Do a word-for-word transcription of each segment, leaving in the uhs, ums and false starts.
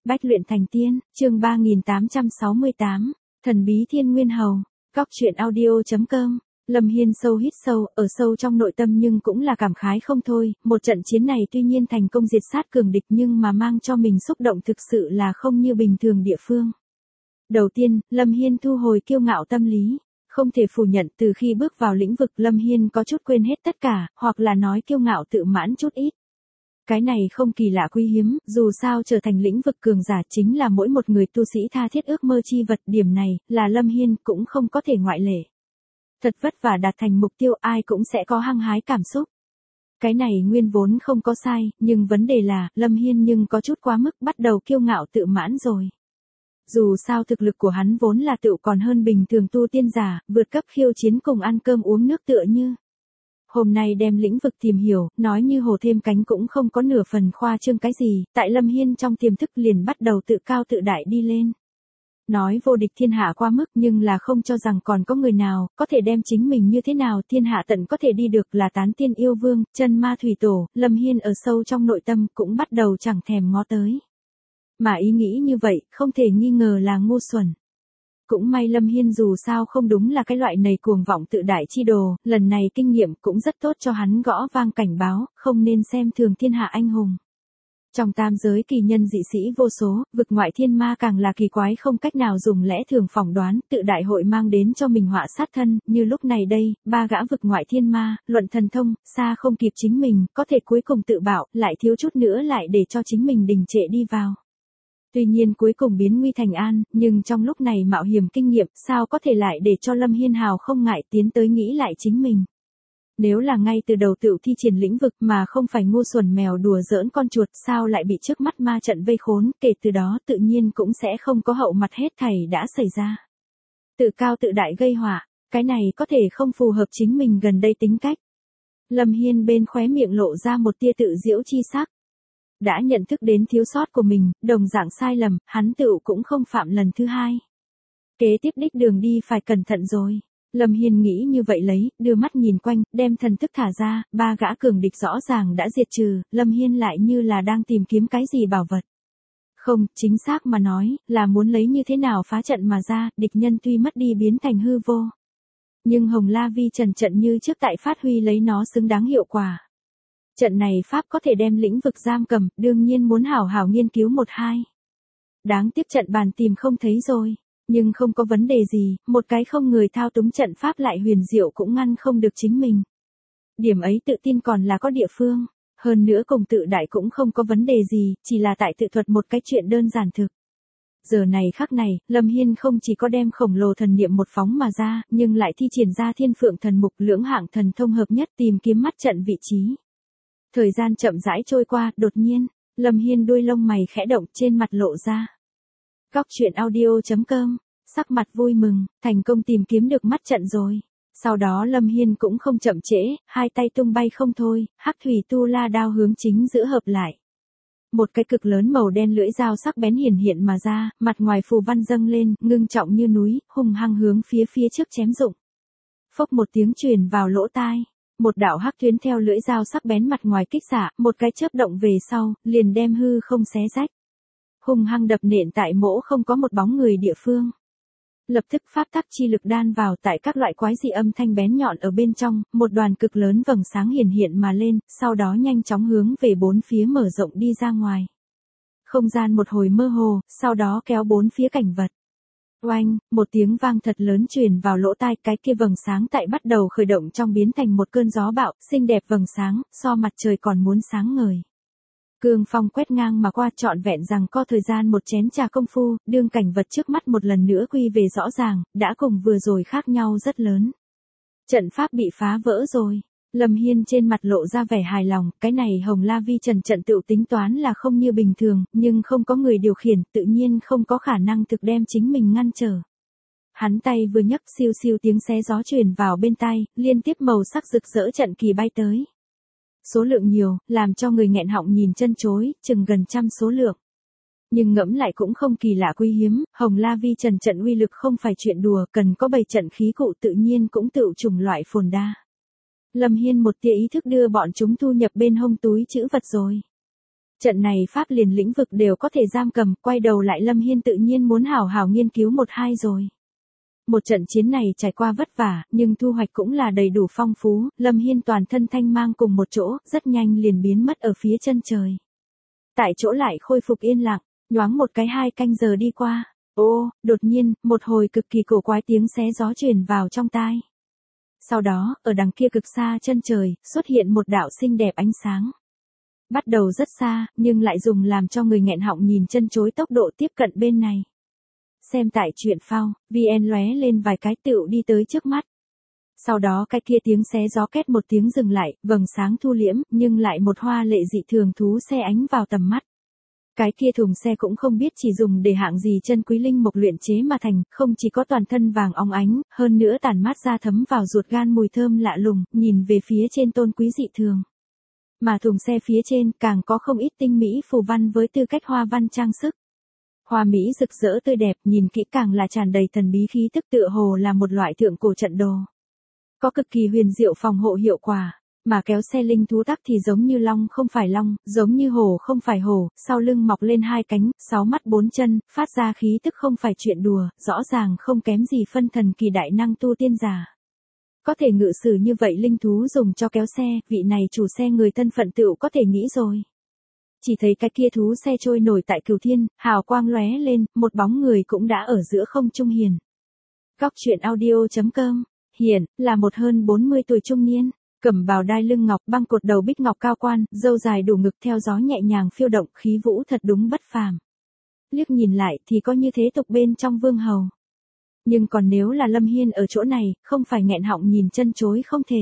Bách luyện thành tiên, chương ba nghìn tám trăm sáu mươi tám, thần bí thiên nguyên hầu, góc truyện audio.com. Lâm Hiên sâu hít sâu, ở sâu trong nội tâm nhưng cũng là cảm khái không thôi, một trận chiến này tuy nhiên thành công diệt sát cường địch nhưng mà mang cho mình xúc động thực sự là không như bình thường địa phương. Đầu tiên, Lâm Hiên thu hồi kiêu ngạo tâm lý. Không thể phủ nhận từ khi bước vào lĩnh vực Lâm Hiên có chút quên hết tất cả, hoặc là nói kiêu ngạo tự mãn chút ít. Cái này không kỳ lạ quý hiếm, dù sao trở thành lĩnh vực cường giả chính là mỗi một người tu sĩ tha thiết ước mơ chi vật, điểm này là Lâm Hiên cũng không có thể ngoại lệ. Thật vất vả đạt thành mục tiêu ai cũng sẽ có hăng hái cảm xúc. Cái này nguyên vốn không có sai, nhưng vấn đề là Lâm Hiên nhưng có chút quá mức bắt đầu kiêu ngạo tự mãn rồi. Dù sao thực lực của hắn vốn là tựu còn hơn bình thường tu tiên giả, vượt cấp khiêu chiến cùng ăn cơm uống nước tựa như. Hôm nay đem lĩnh vực tìm hiểu, nói như hổ thêm cánh cũng không có nửa phần khoa trương cái gì, tại Lâm Hiên trong tiềm thức liền bắt đầu tự cao tự đại đi lên. Nói vô địch thiên hạ qua mức nhưng là không cho rằng còn có người nào, có thể đem chính mình như thế nào thiên hạ tận có thể đi được là tán tiên yêu vương, chân ma thủy tổ, Lâm Hiên ở sâu trong nội tâm cũng bắt đầu chẳng thèm ngó tới. Mà ý nghĩ như vậy, không thể nghi ngờ là ngu xuẩn. Cũng may Lâm Hiên dù sao không đúng là cái loại nầy cuồng vọng tự đại chi đồ, lần này kinh nghiệm cũng rất tốt cho hắn gõ vang cảnh báo, không nên xem thường thiên hạ anh hùng. Trong tam giới kỳ nhân dị sĩ vô số, vực ngoại thiên ma càng là kỳ quái không cách nào dùng lẽ thường phỏng đoán, tự đại hội mang đến cho mình họa sát thân, như lúc này đây, ba gã vực ngoại thiên ma, luận thần thông, xa không kịp chính mình, có thể cuối cùng tự bảo, lại thiếu chút nữa lại để cho chính mình đình trệ đi vào. Tuy nhiên cuối cùng biến nguy thành an, nhưng trong lúc này mạo hiểm kinh nghiệm, sao có thể lại để cho Lâm Hiên hào không ngại tiến tới nghĩ lại chính mình. Nếu là ngay từ đầu tự thi triển lĩnh vực mà không phải ngu xuẩn mèo đùa giỡn con chuột, sao lại bị trước mắt ma trận vây khốn, kể từ đó tự nhiên cũng sẽ không có hậu mặt hết thảy đã xảy ra. Tự cao tự đại gây họa, cái này có thể không phù hợp chính mình gần đây tính cách. Lâm Hiên bên khóe miệng lộ ra một tia tự giễu chi sắc. Đã nhận thức đến thiếu sót của mình, đồng dạng sai lầm, hắn tựu cũng không phạm lần thứ hai. Kế tiếp đích đường đi phải cẩn thận rồi. Lâm Hiên nghĩ như vậy lấy, đưa mắt nhìn quanh, đem thần thức thả ra, ba gã cường địch rõ ràng đã diệt trừ, Lâm Hiên lại như là đang tìm kiếm cái gì bảo vật. Không, chính xác mà nói, là muốn lấy như thế nào phá trận mà ra, địch nhân tuy mất đi biến thành hư vô. Nhưng Hồng La Vi Trần trận như trước tại phát huy lấy nó xứng đáng hiệu quả. Trận này Pháp có thể đem lĩnh vực giam cầm, đương nhiên muốn hảo hảo nghiên cứu một hai. Đáng tiếc trận bàn tìm không thấy rồi, nhưng không có vấn đề gì, một cái không người thao túng trận Pháp lại huyền diệu cũng ngăn không được chính mình. Điểm ấy tự tin còn là có địa phương, hơn nữa cùng tự đại cũng không có vấn đề gì, chỉ là tại tự thuật một cái chuyện đơn giản thực. Giờ này khắc này, Lâm Hiên không chỉ có đem khổng lồ thần niệm một phóng mà ra, nhưng lại thi triển ra thiên phượng thần mục lưỡng hạng thần thông hợp nhất tìm kiếm mắt trận vị trí. Thời gian chậm rãi trôi qua, đột nhiên, Lâm Hiên đuôi lông mày khẽ động trên mặt lộ ra. Góc truyện audio.com, sắc mặt vui mừng, thành công tìm kiếm được mắt trận rồi. Sau đó Lâm Hiên cũng không chậm trễ, hai tay tung bay không thôi, hắc thủy tu la đao hướng chính giữa hợp lại. Một cái cực lớn màu đen lưỡi dao sắc bén hiển hiện mà ra, mặt ngoài phù văn dâng lên, ngưng trọng như núi, hung hăng hướng phía phía trước chém dụng. Phốc một tiếng truyền vào lỗ tai. Một đạo hắc tuyến theo lưỡi dao sắc bén mặt ngoài kích xạ, một cái chớp động về sau, liền đem hư không xé rách. Hung hăng đập nện tại mỗ không có một bóng người địa phương. Lập tức pháp tắc chi lực đan vào tại các loại quái dị âm thanh bén nhọn ở bên trong, một đoàn cực lớn vầng sáng hiển hiện mà lên, sau đó nhanh chóng hướng về bốn phía mở rộng đi ra ngoài. Không gian một hồi mơ hồ, sau đó kéo bốn phía cảnh vật. Oanh, một tiếng vang thật lớn truyền vào lỗ tai, cái kia vầng sáng tại bắt đầu khởi động trong biến thành một cơn gió bạo, xinh đẹp vầng sáng, so mặt trời còn muốn sáng ngời. Cương phong quét ngang mà qua trọn vẹn rằng co thời gian một chén trà công phu, đương cảnh vật trước mắt một lần nữa quy về rõ ràng, đã cùng vừa rồi khác nhau rất lớn. Trận pháp bị phá vỡ rồi. Lâm Hiên trên mặt lộ ra vẻ hài lòng, cái này Hồng La Vi Trần trận tự tính toán là không như bình thường, nhưng không có người điều khiển, tự nhiên không có khả năng thực đem chính mình ngăn trở. Hắn tay vừa nhấc siêu siêu tiếng xé gió truyền vào bên tai, liên tiếp màu sắc rực rỡ trận kỳ bay tới. Số lượng nhiều, làm cho người nghẹn họng nhìn chân chối, chừng gần trăm số lượng. Nhưng ngẫm lại cũng không kỳ lạ quý hiếm, Hồng La Vi Trần trận uy lực không phải chuyện đùa, cần có bảy trận khí cụ tự nhiên cũng tự chủng loại phồn đa. Lâm Hiên một tia ý thức đưa bọn chúng thu nhập bên hông túi trữ vật rồi. Trận này pháp liền lĩnh vực đều có thể giam cầm, quay đầu lại Lâm Hiên tự nhiên muốn hảo hảo nghiên cứu một hai rồi. Một trận chiến này trải qua vất vả, nhưng thu hoạch cũng là đầy đủ phong phú, Lâm Hiên toàn thân thanh mang cùng một chỗ, rất nhanh liền biến mất ở phía chân trời. Tại chỗ lại khôi phục yên lặng, nhoáng một cái hai canh giờ đi qua. Ô, đột nhiên, một hồi cực kỳ cổ quái tiếng xé gió truyền vào trong tai. Sau đó, ở đằng kia cực xa chân trời, xuất hiện một đạo xinh đẹp ánh sáng. Bắt đầu rất xa, nhưng lại dùng làm cho người nghẹn họng nhìn chân chối tốc độ tiếp cận bên này. Xem tại truyện phao, vê en lóe lên vài cái tựu đi tới trước mắt. Sau đó cái kia tiếng xé gió két một tiếng dừng lại, vầng sáng thu liễm, nhưng lại một hoa lệ dị thường thú xe ánh vào tầm mắt. Cái kia thùng xe cũng không biết chỉ dùng để hạng gì chân quý linh mục luyện chế mà thành, không chỉ có toàn thân vàng óng ánh, hơn nữa tản mát ra thấm vào ruột gan mùi thơm lạ lùng, nhìn về phía trên tôn quý dị thường. Mà thùng xe phía trên càng có không ít tinh mỹ phù văn với tư cách hoa văn trang sức. Hoa mỹ rực rỡ tươi đẹp, nhìn kỹ càng là tràn đầy thần bí khí tức, tựa hồ là một loại thượng cổ trận đồ. Có cực kỳ huyền diệu phòng hộ hiệu quả, mà kéo xe linh thú tắc thì giống như long không phải long, giống như hổ không phải hổ, sau lưng mọc lên hai cánh, sáu mắt bốn chân, phát ra khí tức không phải chuyện đùa, rõ ràng không kém gì phân thần kỳ đại năng tu tiên giả. Có thể ngự sử như vậy linh thú dùng cho kéo xe, vị này chủ xe người thân phận tựu có thể nghĩ rồi. Chỉ thấy cái kia thú xe trôi nổi tại cửu thiên, hào quang lóe lên, một bóng người cũng đã ở giữa không trung hiền. Góc truyện audio chấm com, hiền, là một hơn bốn mươi tuổi trung niên, cẩm bào đai lưng ngọc, băng cột đầu bích ngọc cao quan, râu dài đủ ngực theo gió nhẹ nhàng phiêu động, khí vũ thật đúng bất phàm. Liếc nhìn lại thì có như thế tục bên trong vương hầu. Nhưng còn nếu là Lâm Hiên ở chỗ này, không phải nghẹn họng nhìn chân chối không thể.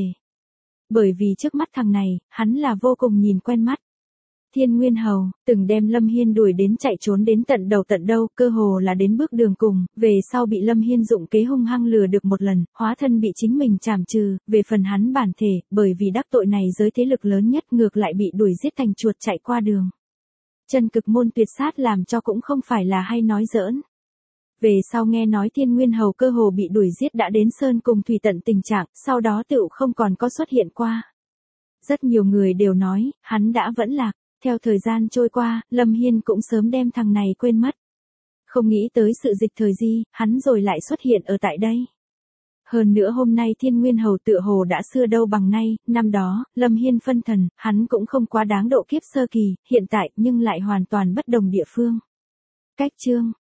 Bởi vì trước mắt thằng này, hắn là vô cùng nhìn quen mắt. Thiên Nguyên Hầu, từng đem Lâm Hiên đuổi đến chạy trốn đến tận đầu tận đâu, cơ hồ là đến bước đường cùng, về sau bị Lâm Hiên dụng kế hung hăng lừa được một lần, hóa thân bị chính mình trảm trừ, về phần hắn bản thể, bởi vì đắc tội này giới thế lực lớn nhất ngược lại bị đuổi giết thành chuột chạy qua đường. Chân cực môn tuyệt sát làm cho cũng không phải là hay nói giỡn. Về sau nghe nói Thiên Nguyên Hầu cơ hồ bị đuổi giết đã đến sơn cùng thủy tận tình trạng, sau đó tựu không còn có xuất hiện qua. Rất nhiều người đều nói, hắn đã vẫn lạc. Theo thời gian trôi qua, Lâm Hiên cũng sớm đem thằng này quên mất. Không nghĩ tới sự dịch thời di, hắn rồi lại xuất hiện ở tại đây. Hơn nữa hôm nay Thiên Nguyên Hầu tựa hồ đã xưa đâu bằng nay, năm đó, Lâm Hiên phân thần, hắn cũng không quá đáng độ kiếp sơ kỳ, hiện tại nhưng lại hoàn toàn bất đồng địa phương. Cách chương